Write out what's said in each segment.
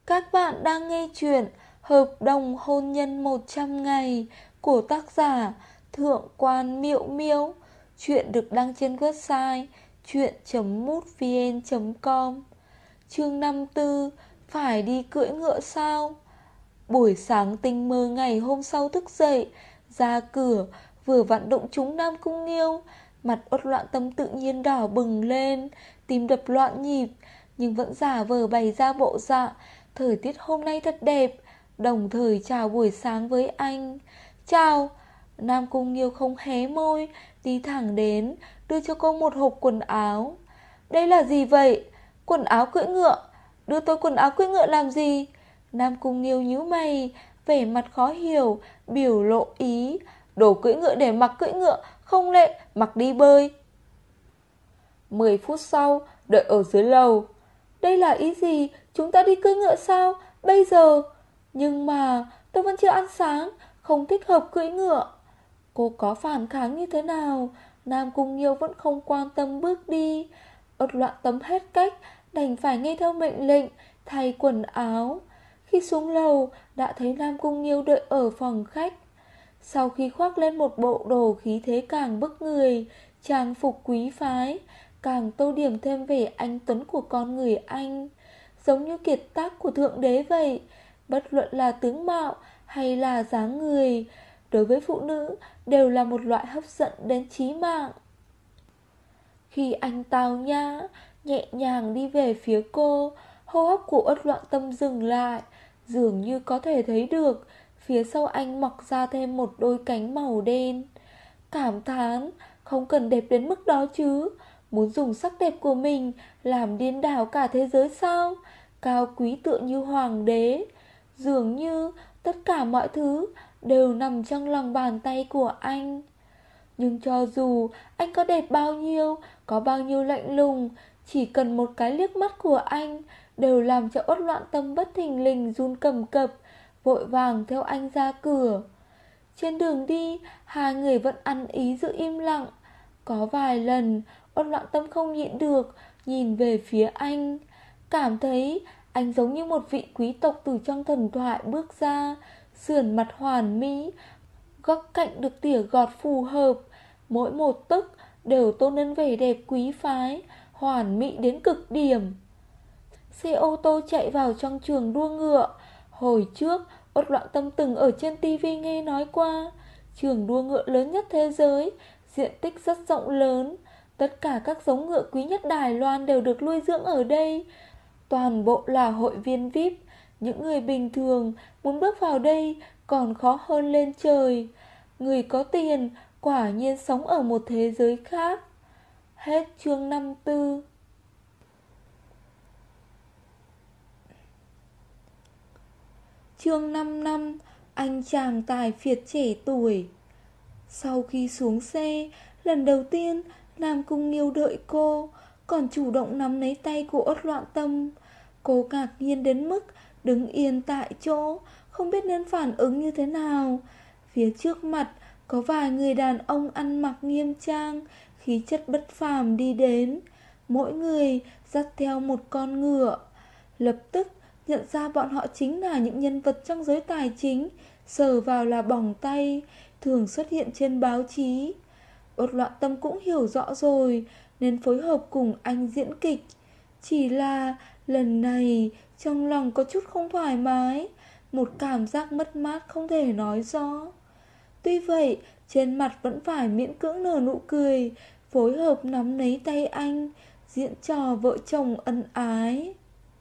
Các bạn đang nghe chuyện Hợp đồng hôn nhân 100 ngày của tác giả Thượng quan Miệu Miêu. Chuyện được đăng trên website chuyện.mútvn.com. Chương 54. Phải đi cưỡi ngựa sao? Buổi sáng tinh mơ ngày hôm sau thức dậy, ra cửa vừa vặn đụng trúng Nam Cung Nghiêu. Mặt Uất Loạn Tâm tự nhiên đỏ bừng lên, tim đập loạn nhịp, nhưng vẫn giả vờ bày ra bộ dạng thời tiết hôm nay thật đẹp, đồng thời chào buổi sáng với anh. Chào. Nam Cung Nghiêu không hé môi, đi thẳng đến, đưa cho cô một hộp quần áo. Đây là gì vậy? Quần áo cưỡi ngựa? Đưa tôi quần áo cưỡi ngựa làm gì? Nam Cung Nghiêu nhíu mày, vẻ mặt khó hiểu, biểu lộ ý. Đồ cưỡi ngựa để mặc cưỡi ngựa, không lệ, mặc đi bơi. 10 phút sau, đợi ở dưới lầu. Đây là ý gì? Chúng ta đi cưỡi ngựa sao? Bây giờ? Nhưng mà tôi vẫn chưa ăn sáng, không thích hợp cưỡi ngựa. Cô có phản kháng như thế nào? Nam Cung Nghiêu vẫn không quan tâm bước đi. Uất Loạn Tâm hết cách, đành phải nghe theo mệnh lệnh, thay quần áo. Khi xuống lầu, đã thấy Nam Cung Nghiêu đợi ở phòng khách. Sau khi khoác lên một bộ đồ khí thế càng bức người, trang phục quý phái, càng tô điểm thêm vẻ anh tuấn của con người anh, giống như kiệt tác của thượng đế vậy. Bất luận là tướng mạo hay là dáng người, đối với phụ nữ đều là một loại hấp dẫn đến chí mạng. Khi anh tao nhã, nhẹ nhàng đi về phía cô, hô hấp của Uất Loạn Tâm dừng lại, dường như có thể thấy được phía sau anh mọc ra thêm một đôi cánh màu đen. Cảm thán, không cần đẹp đến mức đó chứ, muốn dùng sắc đẹp của mình làm điên đảo cả thế giới sao? Cao quý tựa như hoàng đế, dường như tất cả mọi thứ đều nằm trong lòng bàn tay của anh. Nhưng cho dù anh có đẹp bao nhiêu, có bao nhiêu lạnh lùng, chỉ cần một cái liếc mắt của anh đều làm cho Uất Loạn Tâm bất thình lình run cầm cập, vội vàng theo anh ra cửa. Trên đường đi, hai người vẫn ăn ý giữ im lặng. Có vài lần, Uất Loạn Tâm không nhịn được, nhìn về phía anh, cảm thấy anh giống như một vị quý tộc từ trong thần thoại bước ra, sườn mặt hoàn mỹ, góc cạnh được tỉa gọt phù hợp, mỗi một tấc đều tôn lên vẻ đẹp quý phái, hoàn mỹ đến cực điểm. Xe ô tô chạy vào trong trường đua ngựa. Hồi trước, Uất Loạn Tâm từng ở trên tivi nghe nói qua, trường đua ngựa lớn nhất thế giới, diện tích rất rộng lớn. Tất cả các giống ngựa quý nhất Đài Loan đều được nuôi dưỡng ở đây. Toàn bộ là hội viên VIP. Những người bình thường muốn bước vào đây còn khó hơn lên trời. Người có tiền quả nhiên sống ở một thế giới khác. Hết chương 54. Chương 5 năm, anh chàng tài phiệt trẻ tuổi. Sau khi xuống xe, lần đầu tiên Nam Cung Nghiêu đợi cô, còn chủ động nắm lấy tay của Uất Loạn Tâm. Cô ngạc nhiên đến mức đứng yên tại chỗ, không biết nên phản ứng như thế nào. Phía trước mặt có vài người đàn ông ăn mặc nghiêm trang, khí chất bất phàm đi đến, mỗi người dắt theo một con ngựa. Lập tức nhận ra bọn họ chính là những nhân vật trong giới tài chính, sờ vào là bỏng tay, thường xuất hiện trên báo chí. Uất Loạn Tâm cũng hiểu rõ rồi, nên phối hợp cùng anh diễn kịch. Chỉ là lần này trong lòng có chút không thoải mái, một cảm giác mất mát không thể nói rõ. Tuy vậy, trên mặt vẫn phải miễn cưỡng nở nụ cười, phối hợp nắm lấy tay anh, diễn trò vợ chồng ân ái.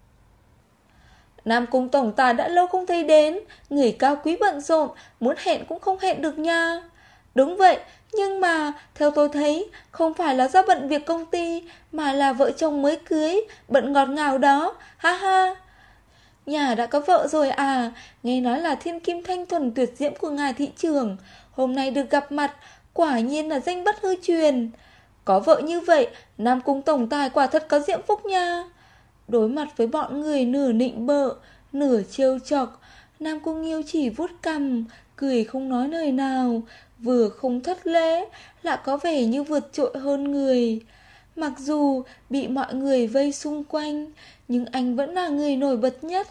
Nam Cung tổng tài đã lâu không thấy đến, người cao quý bận rộn, muốn hẹn cũng không hẹn được nha. Đúng vậy, nhưng mà theo tôi thấy không phải là do bận việc công ty, mà là vợ chồng mới cưới, bận ngọt ngào đó, ha ha. Nhà đã có vợ rồi à? Nghe nói là thiên kim thanh thuần tuyệt diễm của ngài thị trưởng, hôm nay được gặp mặt, quả nhiên là danh bất hư truyền. Có vợ như vậy, Nam Cung tổng tài quả thật có diễm phúc nha. Đối mặt với bọn người nửa nịnh bợ, nửa trêu chọc, Nam Cung Nghiêu chỉ vuốt cằm, cười không nói lời nào, vừa không thất lễ, lại có vẻ như vượt trội hơn người. Mặc dù bị mọi người vây xung quanh, nhưng anh vẫn là người nổi bật nhất,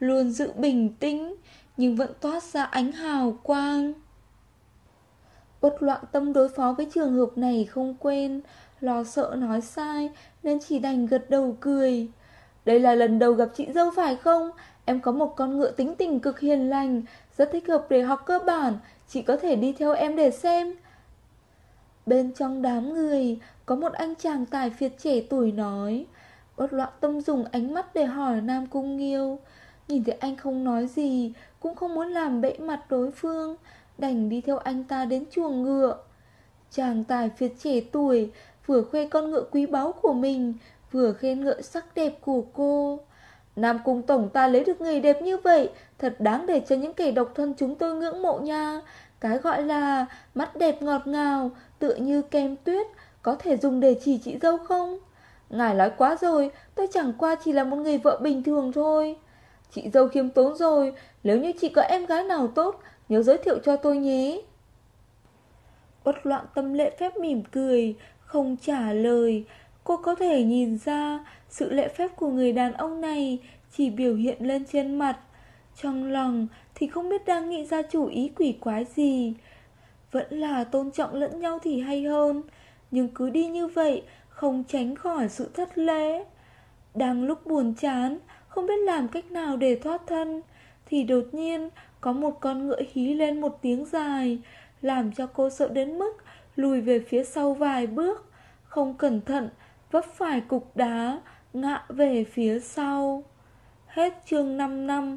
luôn giữ bình tĩnh, nhưng vẫn toát ra ánh hào quang. Uất Loạn Tâm đối phó với trường hợp này không quen, lo sợ nói sai nên chỉ đành gật đầu cười. Đây là lần đầu gặp chị dâu phải không? Em có một con ngựa tính tình cực hiền lành, rất thích hợp để học cơ bản, chị có thể đi theo em để xem. Bên trong đám người có một anh chàng tài phiệt trẻ tuổi nói. Uất Loạn Tâm dùng ánh mắt để hỏi Nam Cung Nghiêu. Nhìn thấy anh không nói gì, cũng không muốn làm bẽ mặt đối phương, đành đi theo anh ta đến chuồng ngựa. Chàng tài phiệt trẻ tuổi vừa khoe con ngựa quý báu của mình, vừa khen ngợi sắc đẹp của cô. Nam Cung tổng ta lấy được người đẹp như vậy, thật đáng để cho những kẻ độc thân chúng tôi ngưỡng mộ nha. Cái gọi là mắt đẹp ngọt ngào, tựa như kem tuyết, có thể dùng để chỉ chị dâu không? Ngài nói quá rồi, tôi chẳng qua chỉ là một người vợ bình thường thôi. Chị dâu khiêm tốn rồi, nếu như chị có em gái nào tốt, nhớ giới thiệu cho tôi nhé. Uất Loạn Tâm lễ phép mỉm cười, không trả lời. Cô có thể nhìn ra sự lễ phép của người đàn ông này chỉ biểu hiện lên trên mặt. Trong lòng thì không biết đang nghĩ ra chủ ý quỷ quái gì. Vẫn là tôn trọng lẫn nhau thì hay hơn, nhưng cứ đi như vậy không tránh khỏi sự thất lễ. Đang lúc buồn chán, không biết làm cách nào để thoát thân, thì đột nhiên có một con ngựa hí lên một tiếng dài, làm cho cô sợ đến mức lùi về phía sau vài bước, không cẩn thận vấp phải cục đá, ngã về phía sau. Hết chương 5 năm.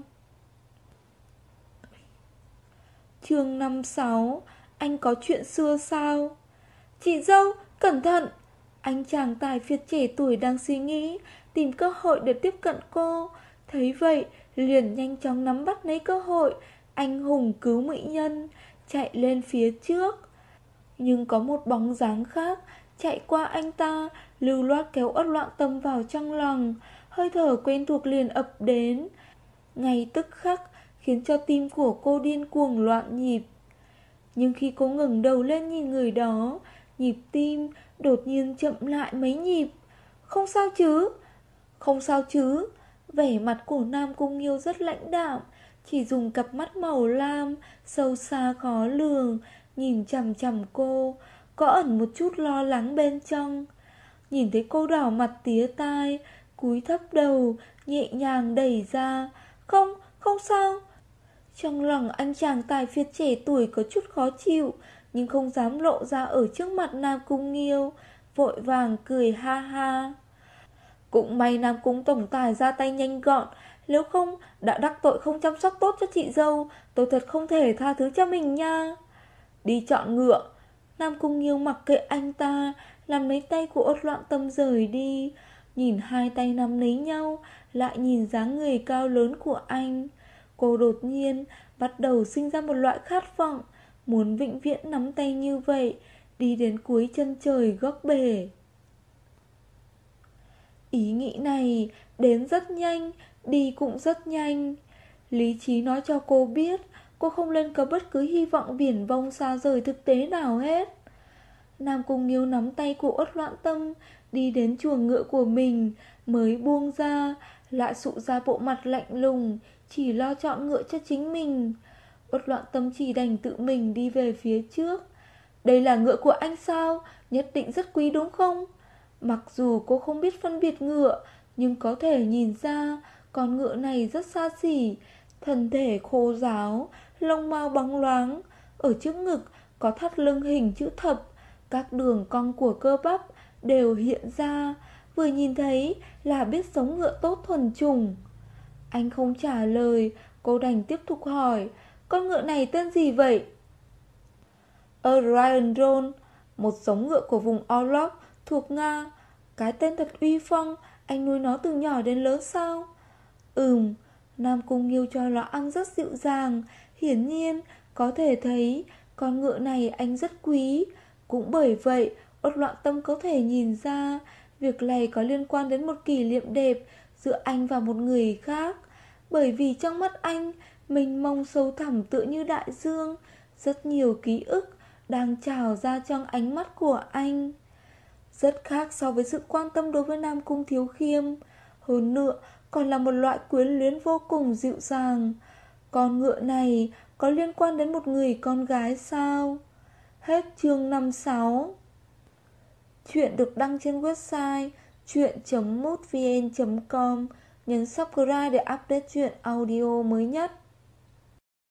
Chương 56. Anh có chuyện xưa sao? Chị dâu, cẩn thận! Anh chàng tài phiệt trẻ tuổi đang suy nghĩ tìm cơ hội để tiếp cận cô. Thấy vậy, liền nhanh chóng nắm bắt lấy cơ hội, anh hùng cứu mỹ nhân, chạy lên phía trước. Nhưng có một bóng dáng khác chạy qua anh ta, lưu loát kéo Uất Loạn Tâm vào trong lòng. Hơi thở quen thuộc liền ập đến, ngay tức khắc khiến cho tim của cô điên cuồng loạn nhịp. Nhưng khi cô ngẩng đầu lên nhìn người đó, nhịp tim đột nhiên chậm lại mấy nhịp. Không sao chứ? Không sao chứ? Vẻ mặt của Nam Cung Nghiêu rất lãnh đạm, chỉ dùng cặp mắt màu lam sâu xa khó lường nhìn chằm chằm cô, có ẩn một chút lo lắng bên trong. Nhìn thấy cô đỏ mặt tía tai, cúi thấp đầu, nhẹ nhàng đẩy ra. Không, không sao. Trong lòng anh chàng tài phiệt trẻ tuổi có chút khó chịu, nhưng không dám lộ ra ở trước mặt Nam Cung Nghiêu, vội vàng cười ha ha. Cũng may Nam Cung tổng tài ra tay nhanh gọn, nếu không đã đắc tội không chăm sóc tốt cho chị dâu, tôi thật không thể tha thứ cho mình nha. Đi chọn ngựa. Nam Cung Nghiêu mặc kệ anh ta, làm lấy tay của Uất Loạn Tâm rời đi. Nhìn hai tay nắm lấy nhau, lại nhìn dáng người cao lớn của anh, cô đột nhiên bắt đầu sinh ra một loại khát vọng, muốn vĩnh viễn nắm tay như vậy, đi đến cuối chân trời góc bể. Ý nghĩ này đến rất nhanh, đi cũng rất nhanh. Lý trí nói cho cô biết cô không nên có bất cứ hy vọng viển vông xa rời thực tế nào hết. Nam Cung Nghiêu nắm tay của Uất Loạn Tâm, đi đến chuồng ngựa của mình, mới buông ra, lại sụ ra bộ mặt lạnh lùng, chỉ lo chọn ngựa cho chính mình. Uất Loạn Tâm chỉ đành tự mình đi về phía trước. Đây là ngựa của anh sao? Nhất định rất quý đúng không? Mặc dù cô không biết phân biệt ngựa, nhưng có thể nhìn ra con ngựa này rất xa xỉ, thân thể khô ráo, lông mao bóng loáng, ở trước ngực có thắt lưng hình chữ thập, các đường cong của cơ bắp đều hiện ra, vừa nhìn thấy là biết giống ngựa tốt thuần chủng. Anh không trả lời, cô đành tiếp tục hỏi, con ngựa này tên gì vậy? Orion Roll, một giống ngựa của vùng Orlok thuộc Nga. Cái tên thật uy phong, anh nuôi nó từ nhỏ đến lớn sao? Nam Cung Nghiêu cho nó ăn rất dịu dàng, hiển nhiên có thể thấy con ngựa này anh rất quý. Cũng bởi vậy, Uất Loạn Tâm có thể nhìn ra việc này có liên quan đến một kỷ niệm đẹp giữa anh và một người khác. Bởi vì trong mắt anh, mênh mông sâu thẳm tựa như đại dương, rất nhiều ký ức đang trào ra trong ánh mắt của anh. Rất khác so với sự quan tâm đối với Nam Cung Thiếu Khiêm. Hơn nữa, còn là một loại quyến luyến vô cùng dịu dàng. Con ngựa này có liên quan đến một người con gái sao? Hết chương 56. Chuyện được đăng trên website chuyện.mútvn.com. Nhấn subscribe để update chuyện audio mới nhất.